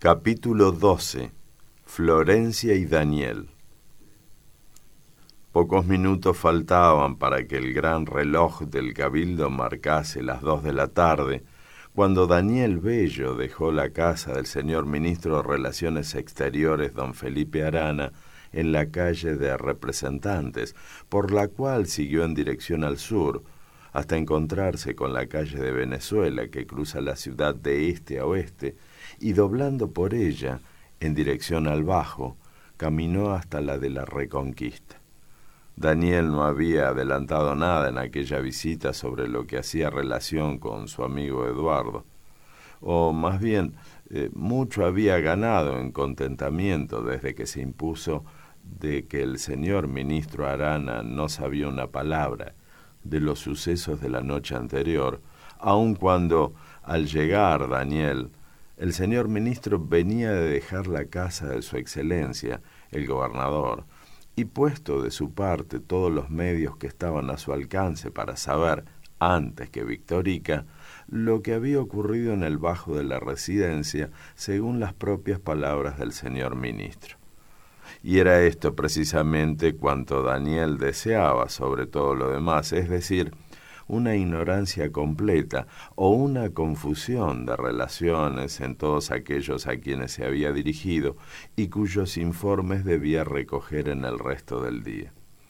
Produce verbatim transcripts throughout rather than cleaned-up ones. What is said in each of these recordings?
Capítulo doce. Florencia y Daniel. Pocos minutos faltaban para que el gran reloj del cabildo marcase las dos de la tarde, cuando Daniel Bello dejó la casa del señor ministro de Relaciones Exteriores, don Felipe Arana, en la calle de Representantes, por la cual siguió en dirección al sur, hasta encontrarse con la calle de Venezuela, que cruza la ciudad de este a oeste, y doblando por ella, en dirección al Bajo, caminó hasta la de la Reconquista. Daniel no había adelantado nada en aquella visita sobre lo que hacía relación con su amigo Eduardo, o más bien, eh, mucho había ganado en contentamiento desde que se impuso de que el señor ministro Arana no sabía una palabra de los sucesos de la noche anterior, aun cuando, al llegar Daniel, el señor ministro venía de dejar la casa de su excelencia, el gobernador, y puesto de su parte todos los medios que estaban a su alcance para saber, antes que Victorica, lo que había ocurrido en el Bajo de la residencia, según las propias palabras del señor ministro. Y era esto precisamente cuanto Daniel deseaba sobre todo lo demás, es decir, una ignorancia completa o una confusión de relaciones en todos aquellos a quienes se había dirigido y cuyos informes debía recoger en el resto del día.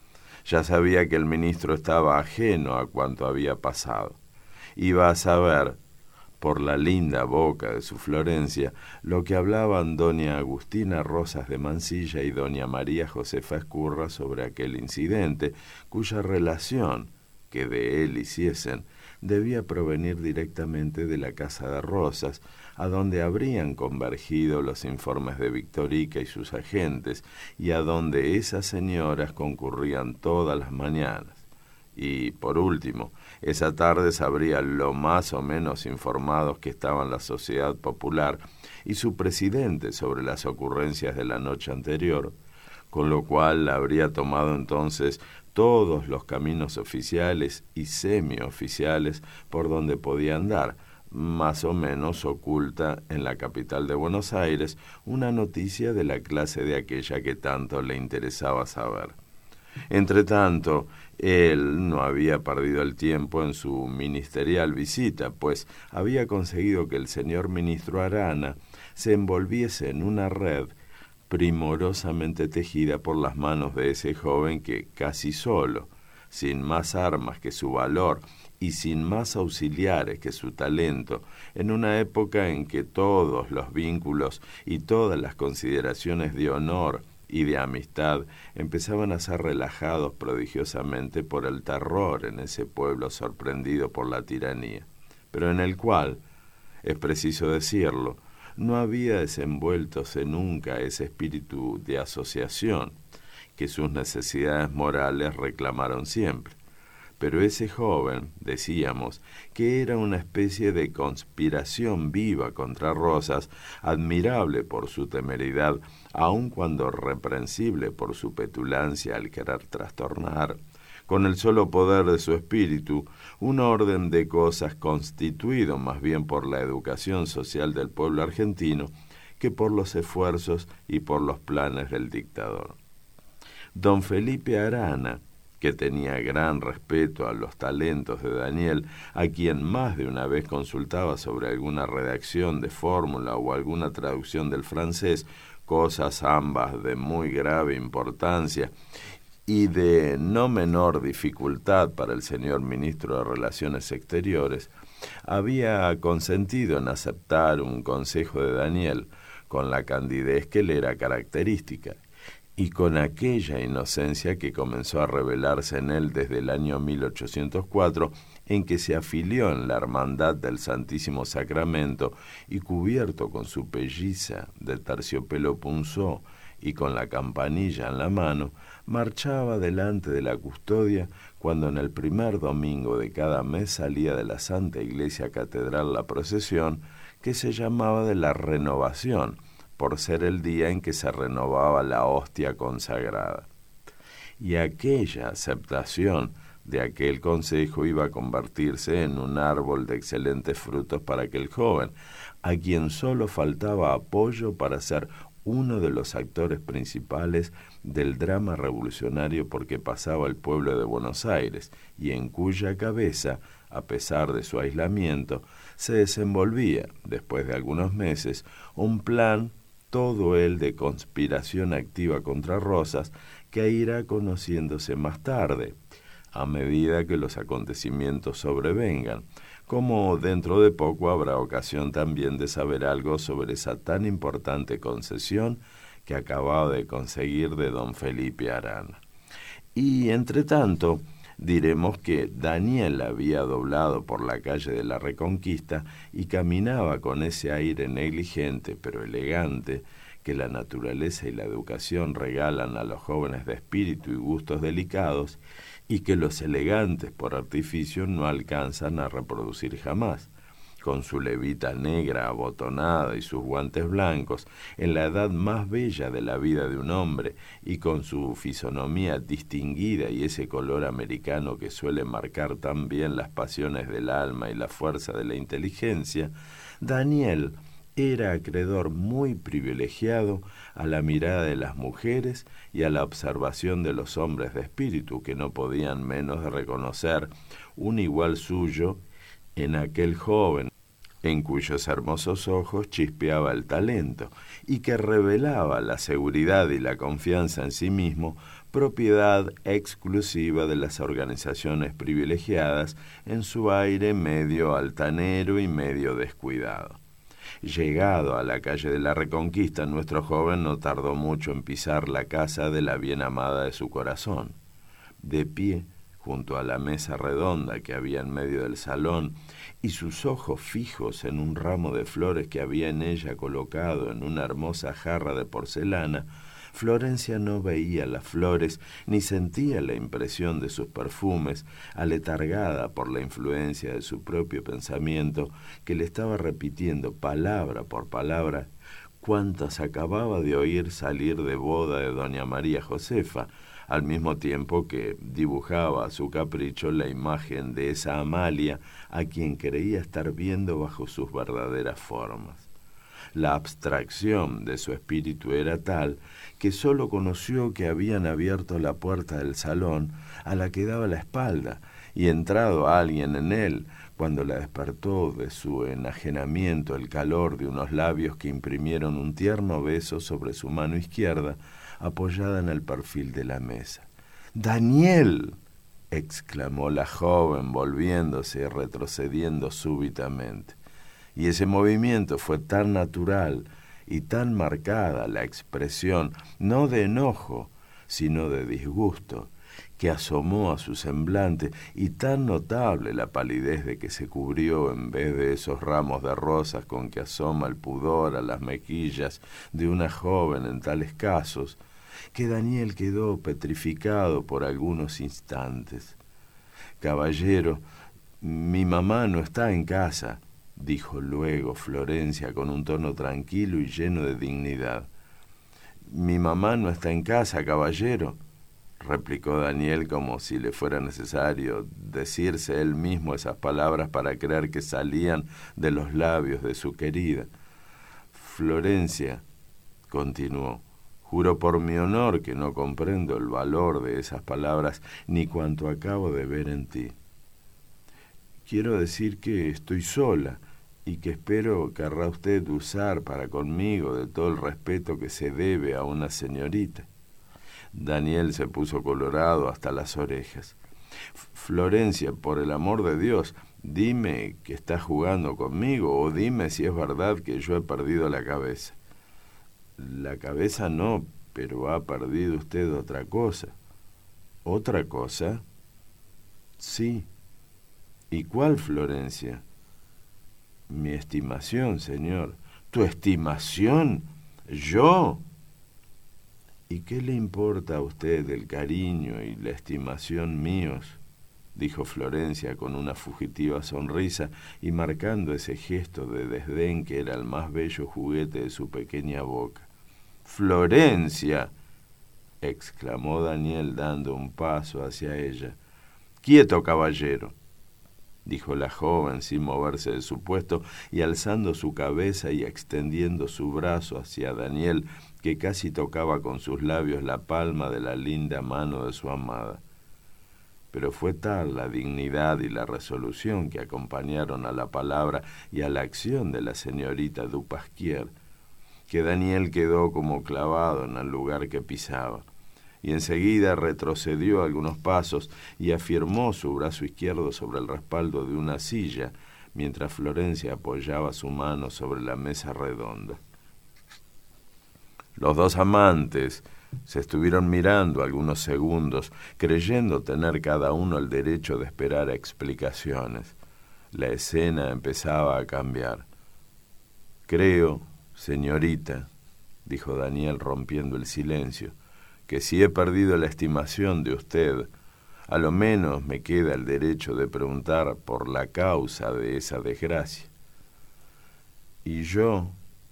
Ya sabía que el ministro estaba ajeno a cuanto había pasado. Iba a saber, por la linda boca de su Florencia, lo que hablaban doña Agustina Rosas de Mansilla y doña María Josefa Escurra sobre aquel incidente, cuya relación, que de él hiciesen, debía provenir directamente de la casa de Rosas, a donde habrían convergido los informes de Victorica y sus agentes, y a donde esas señoras concurrían todas las mañanas. Y, por último, esa tarde sabría lo más o menos informados que estaban la sociedad popular y su presidente sobre las ocurrencias de la noche anterior, con lo cual habría tomado entonces todos los caminos oficiales y semioficiales por donde podía andar, más o menos oculta en la capital de Buenos Aires, una noticia de la clase de aquella que tanto le interesaba saber. Entretanto, él no había perdido el tiempo en su ministerial visita, pues había conseguido que el señor ministro Arana se envolviese en una red primorosamente tejida por las manos de ese joven que, casi solo, sin más armas que su valor y sin más auxiliares que su talento, en una época en que todos los vínculos y todas las consideraciones de honor y de amistad empezaban a ser relajados prodigiosamente por el terror en ese pueblo sorprendido por la tiranía, pero en el cual, es preciso decirlo, no había desenvueltose nunca ese espíritu de asociación que sus necesidades morales reclamaron siempre. Pero ese joven, decíamos, que era una especie de conspiración viva contra Rosas, admirable por su temeridad, aun cuando reprensible por su petulancia al querer trastornar, con el solo poder de su espíritu, un orden de cosas constituido más bien por la educación social del pueblo argentino que por los esfuerzos y por los planes del dictador. Don Felipe Arana, que tenía gran respeto a los talentos de Daniel, a quien más de una vez consultaba sobre alguna redacción de fórmula o alguna traducción del francés, cosas ambas de muy grave importancia, y de no menor dificultad para el señor ministro de Relaciones Exteriores, había consentido en aceptar un consejo de Daniel con la candidez que le era característica y con aquella inocencia que comenzó a revelarse en él desde el año mil ochocientos cuatro, en que se afilió en la Hermandad del Santísimo Sacramento y, cubierto con su pelliza de terciopelo punzó y con la campanilla en la mano, marchaba delante de la custodia cuando en el primer domingo de cada mes salía de la Santa Iglesia Catedral la procesión que se llamaba de la Renovación, por ser el día en que se renovaba la hostia consagrada. Y aquella aceptación de aquel consejo iba a convertirse en un árbol de excelentes frutos para aquel joven, a quien solo faltaba apoyo para ser uno de los actores principales del drama revolucionario por que pasaba el pueblo de Buenos Aires, y en cuya cabeza, a pesar de su aislamiento, se desenvolvía, después de algunos meses, un plan, todo él de conspiración activa contra Rosas, que irá conociéndose más tarde, a medida que los acontecimientos sobrevengan, como dentro de poco habrá ocasión también de saber algo sobre esa tan importante concesión que acababa de conseguir de don Felipe Arana. Y, entre tanto, diremos que Daniel había doblado por la calle de la Reconquista y caminaba con ese aire negligente pero elegante que la naturaleza y la educación regalan a los jóvenes de espíritu y gustos delicados, y que los elegantes por artificio no alcanzan a reproducir jamás. Con su levita negra abotonada y sus guantes blancos, en la edad más bella de la vida de un hombre, y con su fisonomía distinguida y ese color americano que suele marcar tan bien las pasiones del alma y la fuerza de la inteligencia, Daniel era acreedor muy privilegiado a la mirada de las mujeres y a la observación de los hombres de espíritu, que no podían menos de reconocer un igual suyo en aquel joven, en cuyos hermosos ojos chispeaba el talento, y que revelaba la seguridad y la confianza en sí mismo, propiedad exclusiva de las organizaciones privilegiadas, en su aire medio altanero y medio descuidado. Llegado a la calle de la Reconquista, nuestro joven no tardó mucho en pisar la casa de la bien amada de su corazón. De pie, junto a la mesa redonda que había en medio del salón, y sus ojos fijos en un ramo de flores que había en ella colocado en una hermosa jarra de porcelana, Florencia no veía las flores ni sentía la impresión de sus perfumes, aletargada por la influencia de su propio pensamiento, que le estaba repitiendo palabra por palabra cuantas acababa de oír salir de boda de doña María Josefa, al mismo tiempo que dibujaba a su capricho la imagen de esa Amalia a quien creía estar viendo bajo sus verdaderas formas. La abstracción de su espíritu era tal que sólo conoció que habían abierto la puerta del salón a la que daba la espalda y entrado alguien en él, cuando la despertó de su enajenamiento el calor de unos labios que imprimieron un tierno beso sobre su mano izquierda, apoyada en el perfil de la mesa. ¡Daniel!, exclamó la joven, volviéndose y retrocediendo súbitamente. Y ese movimiento fue tan natural y tan marcada la expresión, no de enojo, sino de disgusto, que asomó a su semblante, y tan notable la palidez de que se cubrió en vez de esos ramos de rosas con que asoma el pudor a las mejillas de una joven en tales casos, que Daniel quedó petrificado por algunos instantes. «Caballero, mi mamá no está en casa», dijo luego Florencia con un tono tranquilo y lleno de dignidad. «Mi mamá no está en casa, caballero», replicó Daniel, como si le fuera necesario decirse él mismo esas palabras para creer que salían de los labios de su querida. «Florencia», continuó, «juro por mi honor que no comprendo el valor de esas palabras ni cuanto acabo de ver en ti. Quiero decir que estoy sola y que espero querrá usted usar para conmigo de todo el respeto que se debe a una señorita». Daniel se puso colorado hasta las orejas. «Florencia, por el amor de Dios, dime que estás jugando conmigo, o dime si es verdad que yo he perdido la cabeza». «La cabeza no, pero ha perdido usted otra cosa». «¿Otra cosa?» «Sí». «¿Y cuál, Florencia?» «Mi estimación, señor». «¿Tu estimación? ¿Yo?» «¿Y qué le importa a usted el cariño y la estimación míos?», dijo Florencia con una fugitiva sonrisa y marcando ese gesto de desdén que era el más bello juguete de su pequeña boca. «¡Florencia!», exclamó Daniel dando un paso hacia ella. Quieto, caballero, dijo la joven sin moverse de su puesto y alzando su cabeza y extendiendo su brazo hacia Daniel, que casi tocaba con sus labios la palma de la linda mano de su amada. Pero fue tal la dignidad y la resolución que acompañaron a la palabra y a la acción de la señorita du Pasquier, que Daniel quedó como clavado en el lugar que pisaba, y enseguida retrocedió algunos pasos y afirmó su brazo izquierdo sobre el respaldo de una silla, mientras Florencia apoyaba su mano sobre la mesa redonda. Los dos amantes se estuvieron mirando algunos segundos, creyendo tener cada uno el derecho de esperar explicaciones. La escena empezaba a cambiar. «Creo, señorita», dijo Daniel rompiendo el silencio, «que si he perdido la estimación de usted, a lo menos me queda el derecho de preguntar por la causa de esa desgracia. Y yo,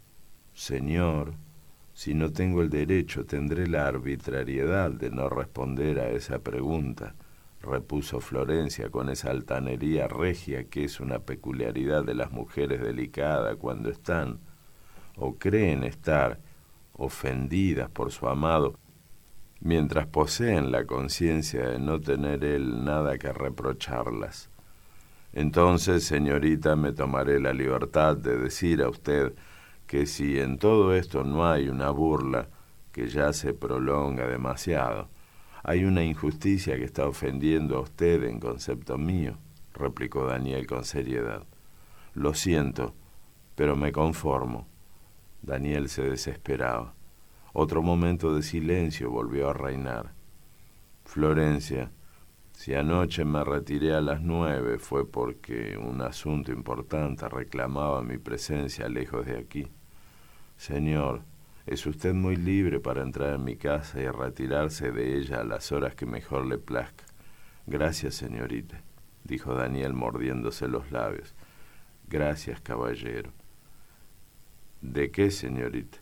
señor, si no tengo el derecho, tendré la arbitrariedad de no responder a esa pregunta», repuso Florencia con esa altanería regia que es una peculiaridad de las mujeres delicadas cuando están, o creen estar, ofendidas por su amado, mientras poseen la conciencia de no tener él nada que reprocharlas. «Entonces, señorita, me tomaré la libertad de decir a usted que si en todo esto no hay una burla que ya se prolonga demasiado, hay una injusticia que está ofendiendo a usted en concepto mío», replicó Daniel con seriedad. «Lo siento, pero me conformo». Daniel se desesperaba. Otro momento de silencio volvió a reinar. «Florencia, si anoche me retiré a las nueve fue porque un asunto importante reclamaba mi presencia lejos de aquí. Señor, es usted muy libre para entrar en mi casa y retirarse de ella a las horas que mejor le plazca». «Gracias, señorita», dijo Daniel mordiéndose los labios. «Gracias, caballero». «¿De qué, señorita?»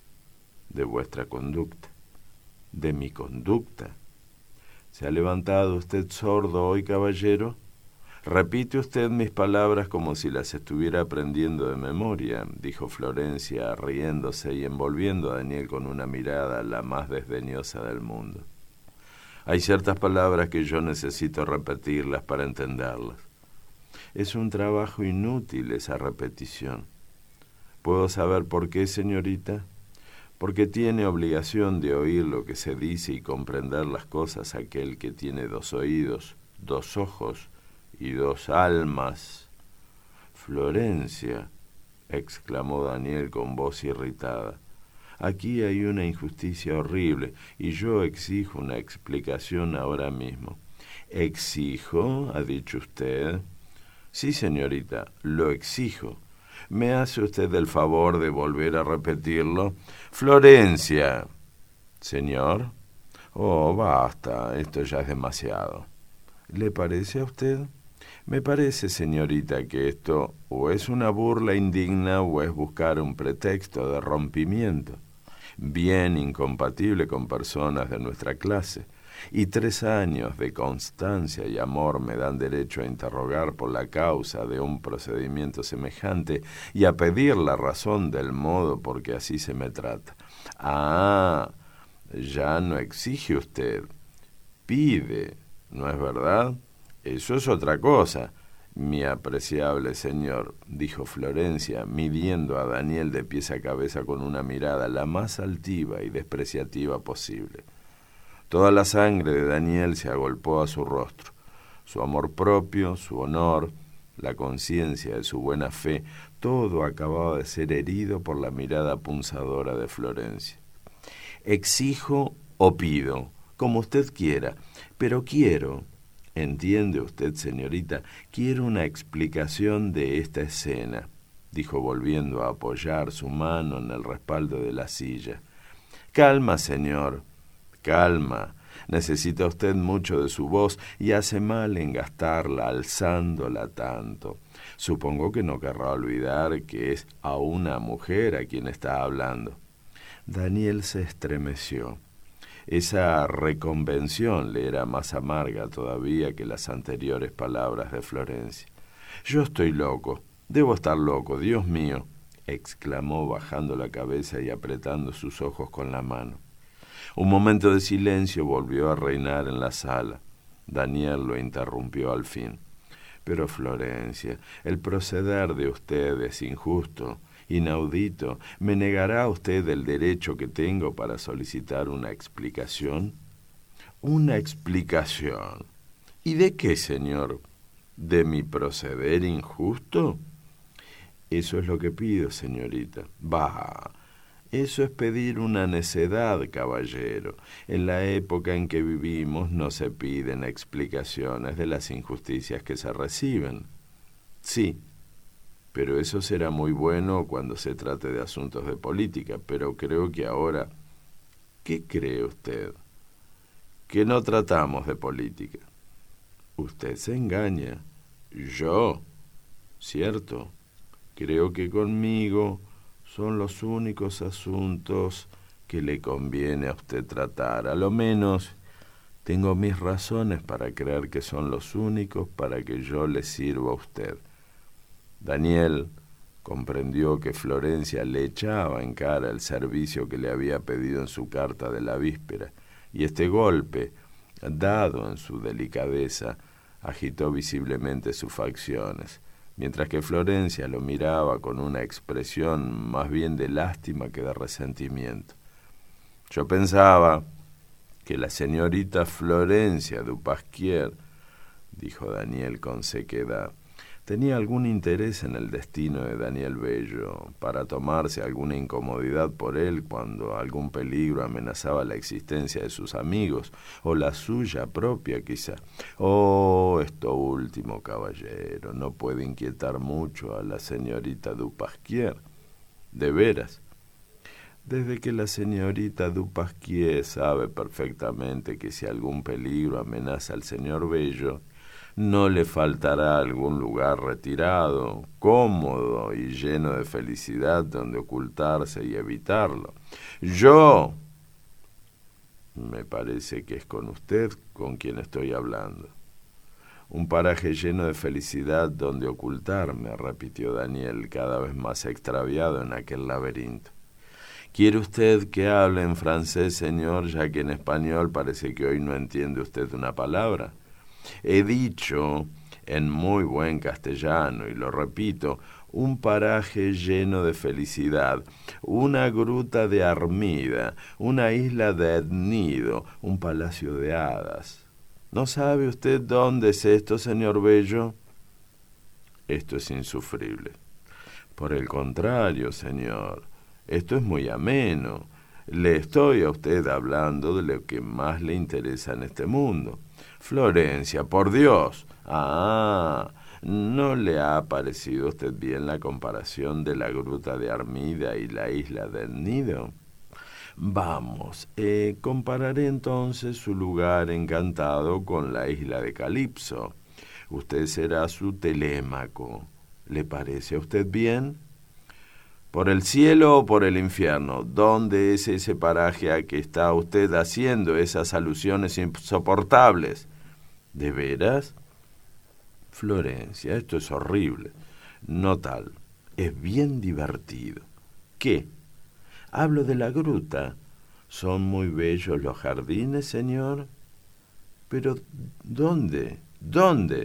«De vuestra conducta». «¿De mi conducta? ¿Se ha levantado usted sordo hoy, caballero? Repite usted mis palabras como si las estuviera aprendiendo de memoria», dijo Florencia, riéndose y envolviendo a Daniel con una mirada la más desdeñosa del mundo. «Hay ciertas palabras que yo necesito repetirlas para entenderlas. Es un trabajo inútil esa repetición. ¿Puedo saber por qué, señorita?» «Porque tiene obligación de oír lo que se dice y comprender las cosas aquel que tiene dos oídos, dos ojos y dos almas». «Florencia», exclamó Daniel con voz irritada, «aquí hay una injusticia horrible y yo exijo una explicación ahora mismo». «¿Exijo?», ha dicho usted. «Sí, señorita, lo exijo. ¿Me hace usted el favor de volver a repetirlo?» «Florencia». «Señor». «Oh, basta, esto ya es demasiado». «¿Le parece a usted?» «Me parece, señorita, que esto o es una burla indigna o es buscar un pretexto de rompimiento, bien incompatible con personas de nuestra clase. Y tres años de constancia y amor me dan derecho a interrogar por la causa de un procedimiento semejante y a pedir la razón del modo por que así se me trata». «Ah, ya no exige usted, pide, ¿no es verdad? Eso es otra cosa, mi apreciable señor», dijo Florencia, midiendo a Daniel de pies a cabeza con una mirada la más altiva y despreciativa posible. Toda la sangre de Daniel se agolpó a su rostro. Su amor propio, su honor, la conciencia de su buena fe, todo acababa de ser herido por la mirada punzadora de Florencia. «Exijo o pido, como usted quiera, pero quiero, entiende usted, señorita, quiero una explicación de esta escena», dijo volviendo a apoyar su mano en el respaldo de la silla. «Calma, señor, calma. Necesita usted mucho de su voz y hace mal en gastarla alzándola tanto. Supongo que no querrá olvidar que es a una mujer a quien está hablando». Daniel se estremeció. Esa reconvención le era más amarga todavía que las anteriores palabras de Florencia. «Yo estoy loco, debo estar loco, Dios mío», exclamó bajando la cabeza y apretando sus ojos con la mano. Un momento de silencio volvió a reinar en la sala. Daniel lo interrumpió al fin. «Pero Florencia, el proceder de usted es injusto, inaudito. ¿Me negará usted el derecho que tengo para solicitar una explicación?» «¿Una explicación? ¿Y de qué, señor? ¿De mi proceder injusto?» «Eso es lo que pido, señorita». «Bah, eso es pedir una necedad, caballero. En la época en que vivimos no se piden explicaciones de las injusticias que se reciben». «Sí, pero eso será muy bueno cuando se trate de asuntos de política, pero creo que ahora...» «¿Qué cree usted?» «Que no tratamos de política». «Usted se engaña». «¿Yo? ¿Cierto? Creo que conmigo son los únicos asuntos que le conviene a usted tratar. A lo menos tengo mis razones para creer que son los únicos para que yo le sirva a usted». Daniel comprendió que Florencia le echaba en cara el servicio que le había pedido en su carta de la víspera, y este golpe, dado en su delicadeza, agitó visiblemente sus facciones, mientras que Florencia lo miraba con una expresión más bien de lástima que de resentimiento. «Yo pensaba que la señorita Florencia Dupasquier», dijo Daniel con sequedad, «tenía algún interés en el destino de Daniel Bello, para tomarse alguna incomodidad por él cuando algún peligro amenazaba la existencia de sus amigos, o la suya propia quizá. Oh, esto último, caballero, no puede inquietar mucho a la señorita Dupasquier. De veras. Desde que la señorita Dupasquier sabe perfectamente que si algún peligro amenaza al señor Bello, no le faltará algún lugar retirado, cómodo y lleno de felicidad donde ocultarse y evitarlo. Yo, me parece que es con usted con quien estoy hablando. Un paraje lleno de felicidad donde ocultarme», repitió Daniel, cada vez más extraviado en aquel laberinto. «¿Quiere usted que hable en francés, señor, ya que en español parece que hoy no entiende usted una palabra? He dicho en muy buen castellano, y lo repito, un paraje lleno de felicidad, una gruta de Armida, una isla de Nido, un palacio de hadas. ¿No sabe usted dónde es esto, señor Bello?» «Esto es insufrible». «Por el contrario, señor, esto es muy ameno. Le estoy a usted hablando de lo que más le interesa en este mundo». «Florencia, por Dios». «Ah, ¿no le ha parecido a usted bien la comparación de la gruta de Armida y la isla del Nido? Vamos, eh, compararé entonces su lugar encantado con la isla de Calipso. Usted será su Telémaco. ¿Le parece a usted bien? ¿Por el cielo o por el infierno? ¿Dónde es ese paraje a que está usted haciendo esas alusiones insoportables? ¿De veras? Florencia, esto es horrible. No tal, es bien divertido. ¿Qué? Hablo de la gruta. ¿Son muy bellos los jardines, señor? Pero, ¿dónde? ¿Dónde?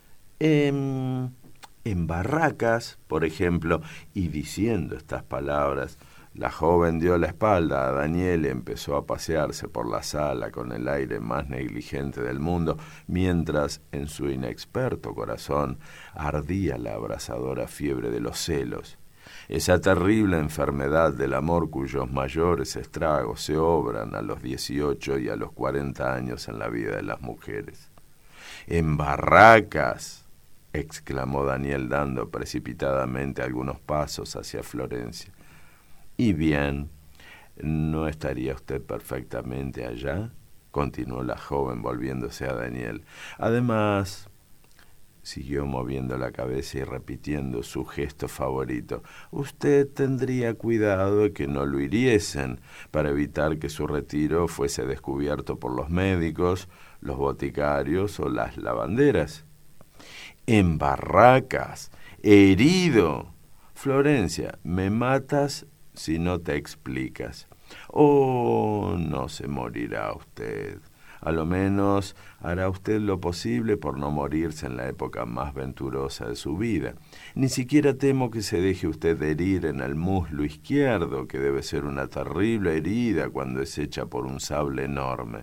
En, en Barracas, por ejemplo. Y diciendo estas palabras, la joven dio la espalda a Daniel y empezó a pasearse por la sala con el aire más negligente del mundo, mientras en su inexperto corazón ardía la abrasadora fiebre de los celos, esa terrible enfermedad del amor cuyos mayores estragos se obran a los dieciocho y a los cuarenta años en la vida de las mujeres. «En Barracas», exclamó Daniel dando precipitadamente algunos pasos hacia Florencia. «Y bien, ¿no estaría usted perfectamente allá?», continuó la joven volviéndose a Daniel. «Además, siguió moviendo la cabeza y repitiendo su gesto favorito. Usted tendría cuidado de que no lo hiriesen, para evitar que su retiro fuese descubierto por los médicos, los boticarios o las lavanderas. En Barracas, herido. Florencia, me matas si no te explicas. Oh, no se morirá usted. A lo menos hará usted lo posible por no morirse en la época más venturosa de su vida. Ni siquiera temo que se deje usted herir en el muslo izquierdo, que debe ser una terrible herida cuando es hecha por un sable enorme.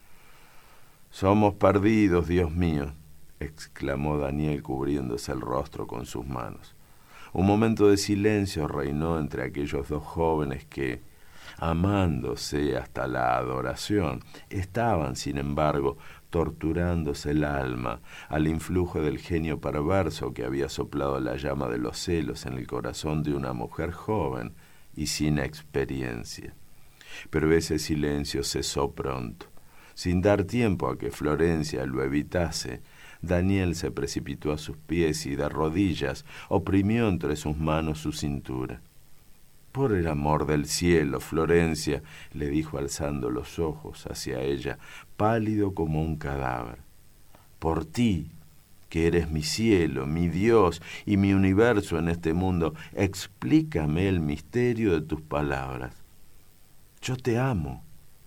Somos perdidos, Dios mío, exclamó Daniel cubriéndose el rostro con sus manos. Un momento de silencio reinó entre aquellos dos jóvenes que, amándose hasta la adoración, estaban, sin embargo, torturándose el alma al influjo del genio perverso que había soplado la llama de los celos en el corazón de una mujer joven y sin experiencia. Pero ese silencio cesó pronto. Sin dar tiempo a que Florencia lo evitase, Daniel se precipitó a sus pies y de rodillas oprimió entre sus manos su cintura. «Por el amor del cielo, Florencia», le dijo alzando los ojos hacia ella, pálido como un cadáver. «Por ti, que eres mi cielo, mi Dios y mi universo en este mundo, explícame el misterio de tus palabras. Yo te amo.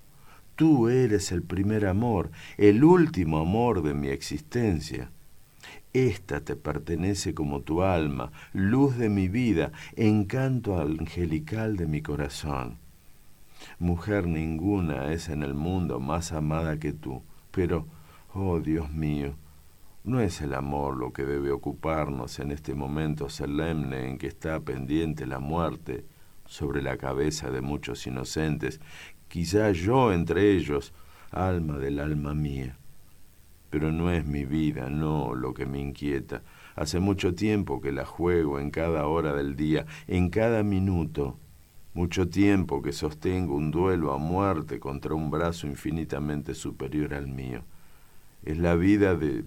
Tú eres el primer amor, el último amor de mi existencia. Esta te pertenece como tu alma, luz de mi vida, encanto angelical de mi corazón. Mujer ninguna es en el mundo más amada que tú, pero, oh Dios mío, no es el amor lo que debe ocuparnos en este momento solemne en que está pendiente la muerte sobre la cabeza de muchos inocentes, quizá yo entre ellos, alma del alma mía. Pero no es mi vida, no, lo que me inquieta. Hace mucho tiempo que la juego en cada hora del día, en cada minuto. Mucho tiempo que sostengo un duelo a muerte contra un brazo infinitamente superior al mío. Es la vida de...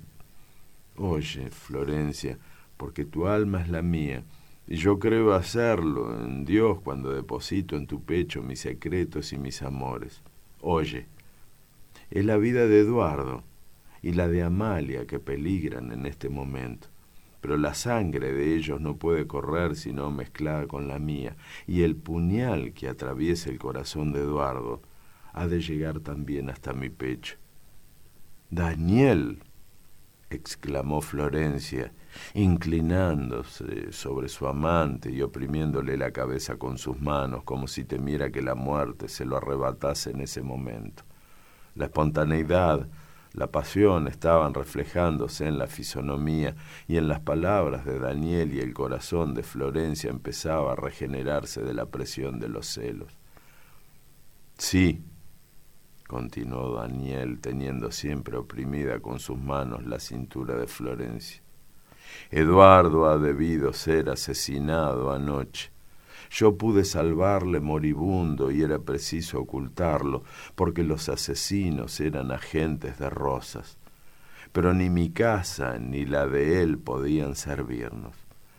Oye, Florencia, porque tu alma es la mía, y yo creo hacerlo en Dios cuando deposito en tu pecho mis secretos y mis amores. Oye, es la vida de Eduardo y la de Amalia que peligran en este momento, pero la sangre de ellos no puede correr sino mezclada con la mía, y el puñal que atraviesa el corazón de Eduardo ha de llegar también hasta mi pecho. «Daniel», exclamó Florencia, inclinándose sobre su amante y oprimiéndole la cabeza con sus manos como si temiera que la muerte se lo arrebatase en ese momento. La espontaneidad, la pasión estaban reflejándose en la fisonomía y en las palabras de Daniel, y el corazón de Florencia empezaba a regenerarse de la presión de los celos. «Sí», continuó Daniel, teniendo siempre oprimida con sus manos la cintura de Florencia, «Eduardo ha debido ser asesinado anoche. Yo pude salvarle moribundo y era preciso ocultarlo, porque los asesinos eran agentes de Rosas. Pero ni mi casa ni la de él podían servirnos».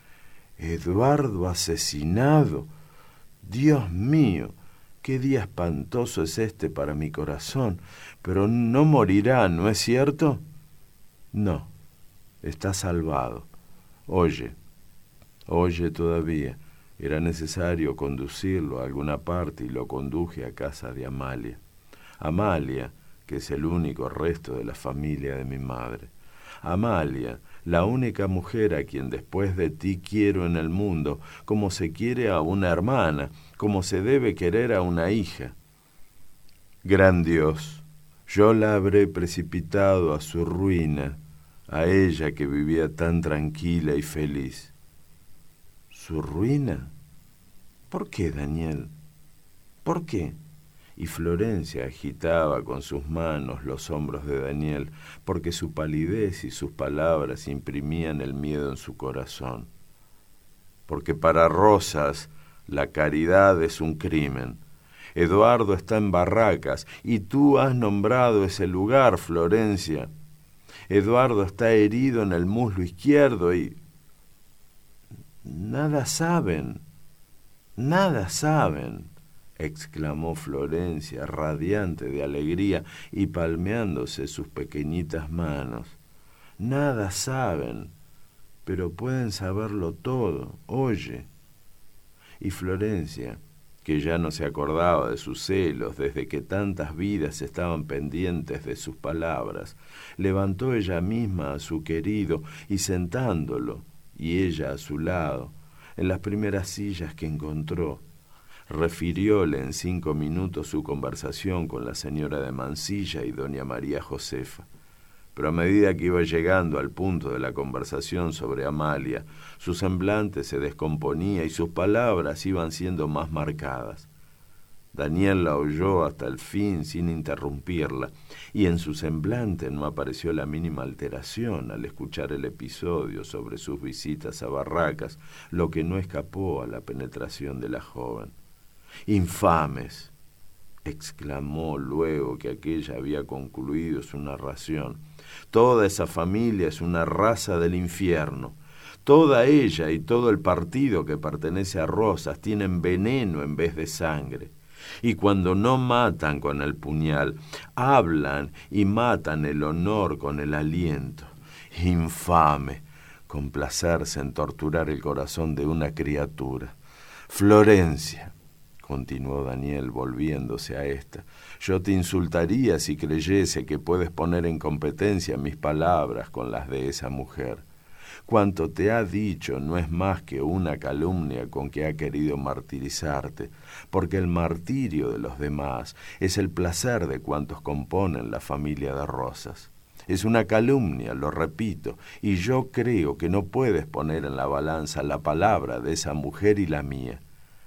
«Eduardo asesinado. Dios mío, qué día espantoso es este para mi corazón. Pero no morirá, ¿no es cierto?» «No, está salvado. Oye, oye todavía». Era necesario conducirlo a alguna parte y lo conduje a casa de Amalia. Amalia, que es el único resto de la familia de mi madre. Amalia, la única mujer a quien después de ti quiero en el mundo, como se quiere a una hermana, como se debe querer a una hija. Gran Dios, yo la habré precipitado a su ruina, a ella que vivía tan tranquila y feliz. ¿Su ruina? ¿Por qué, Daniel? ¿Por qué? Y Florencia agitaba con sus manos los hombros de Daniel, porque su palidez y sus palabras imprimían el miedo en su corazón. Porque para Rosas la caridad es un crimen. Eduardo está en Barracas y tú has nombrado ese lugar, Florencia. Eduardo está herido en el muslo izquierdo y... Nada saben, nada saben, exclamó Florencia, radiante de alegría y palmeándose sus pequeñitas manos. Nada saben, pero pueden saberlo todo, oye. Y Florencia, que ya no se acordaba de sus celos desde que tantas vidas estaban pendientes de sus palabras, levantó ella misma a su querido y sentándolo, y ella a su lado, en las primeras sillas que encontró, refirióle en cinco minutos su conversación con la señora de Mansilla y doña María Josefa. Pero a medida que iba llegando al punto de la conversación sobre Amalia, su semblante se descomponía y sus palabras iban siendo más marcadas. Daniel la oyó hasta el fin sin interrumpirla, y en su semblante no apareció la mínima alteración al escuchar el episodio sobre sus visitas a Barracas, lo que no escapó a la penetración de la joven. «¡Infames!», exclamó luego que aquella había concluido su narración. «Toda esa familia es una raza del infierno. Toda ella y todo el partido que pertenece a Rosas tienen veneno en vez de sangre. Y cuando no matan con el puñal, hablan y matan el honor con el aliento. Infame, complacerse en torturar el corazón de una criatura. Florencia», continuó Daniel volviéndose a ésta, «yo te insultaría si creyese que puedes poner en competencia mis palabras con las de esa mujer. Cuanto te ha dicho no es más que una calumnia con que ha querido martirizarte, porque el martirio de los demás es el placer de cuantos componen la familia de Rosas. Es una calumnia, lo repito, y yo creo que no puedes poner en la balanza la palabra de esa mujer y la mía.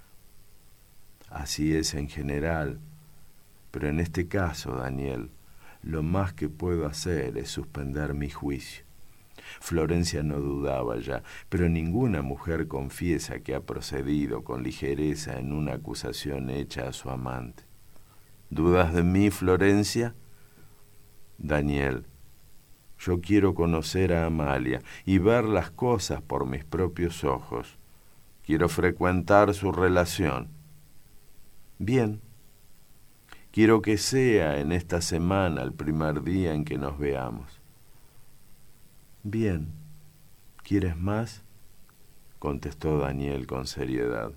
Así es en general, pero en este caso, Daniel, lo más que puedo hacer es suspender mi juicio». Florencia no dudaba ya, pero ninguna mujer confiesa que ha procedido con ligereza en una acusación hecha a su amante. «¿Dudas de mí, Florencia?» «Daniel, yo quiero conocer a Amalia y ver las cosas por mis propios ojos. Quiero frecuentar su relación». «Bien. Quiero que sea en esta semana el primer día en que nos veamos». «Bien. ¿Quieres más?», contestó Daniel con seriedad.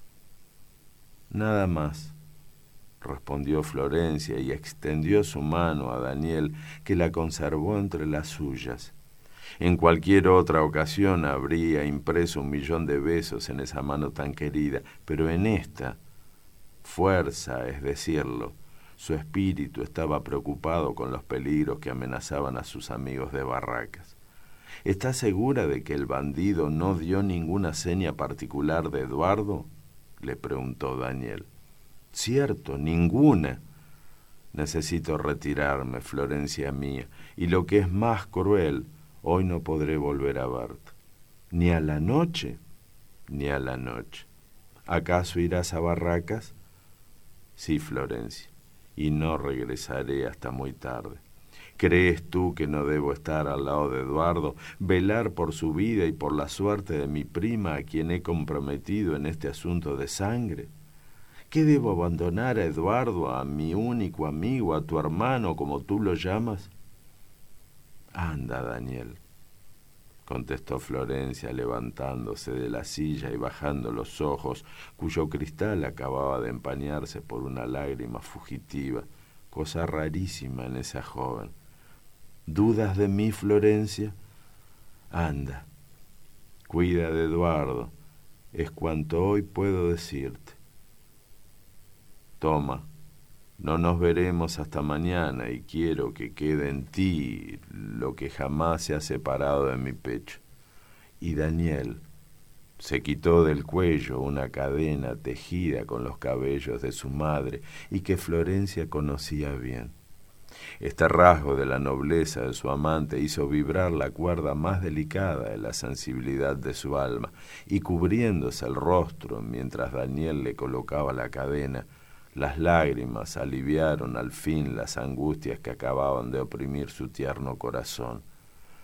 «Nada más», respondió Florencia y extendió su mano a Daniel, que la conservó entre las suyas. En cualquier otra ocasión habría impreso un millón de besos en esa mano tan querida, pero en esta, fuerza es decirlo, su espíritu estaba preocupado con los peligros que amenazaban a sus amigos de Barracas. «¿Estás segura de que el bandido no dio ninguna seña particular de Eduardo?», le preguntó Daniel. «Cierto, ninguna. Necesito retirarme, Florencia mía, y lo que es más cruel, hoy no podré volver a verte. ¿Ni a la noche?». «Ni a la noche». «¿Acaso irás a Barracas?». «Sí, Florencia, y no regresaré hasta muy tarde. ¿Crees tú que no debo estar al lado de Eduardo, velar por su vida y por la suerte de mi prima a quien he comprometido en este asunto de sangre? ¿Qué debo abandonar a Eduardo, a mi único amigo, a tu hermano, como tú lo llamas?» «Anda, Daniel», contestó Florencia levantándose de la silla y bajando los ojos, cuyo cristal acababa de empañarse por una lágrima fugitiva, cosa rarísima en esa joven. «¿Dudas de mí, Florencia? Anda, cuida de Eduardo, es cuanto hoy puedo decirte. Toma, no nos veremos hasta mañana y quiero que quede en ti lo que jamás se ha separado de mi pecho». Y Daniel se quitó del cuello una cadena tejida con los cabellos de su madre y que Florencia conocía bien. Este rasgo de la nobleza de su amante hizo vibrar la cuerda más delicada de la sensibilidad de su alma, y cubriéndose el rostro mientras Daniel le colocaba la cadena, las lágrimas aliviaron al fin las angustias que acababan de oprimir su tierno corazón.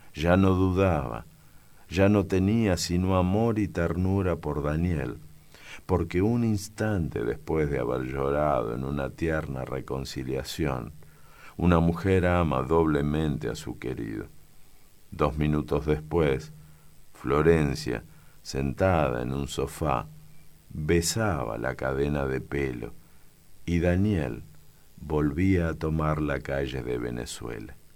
Ya no dudaba, ya no tenía sino amor y ternura por Daniel, porque un instante después de haber llorado en una tierna reconciliación, una mujer ama doblemente a su querido. Dos minutos después, Florencia, sentada en un sofá, besaba la cadena de pelo y Daniel volvía a tomar la calle de Venezuela.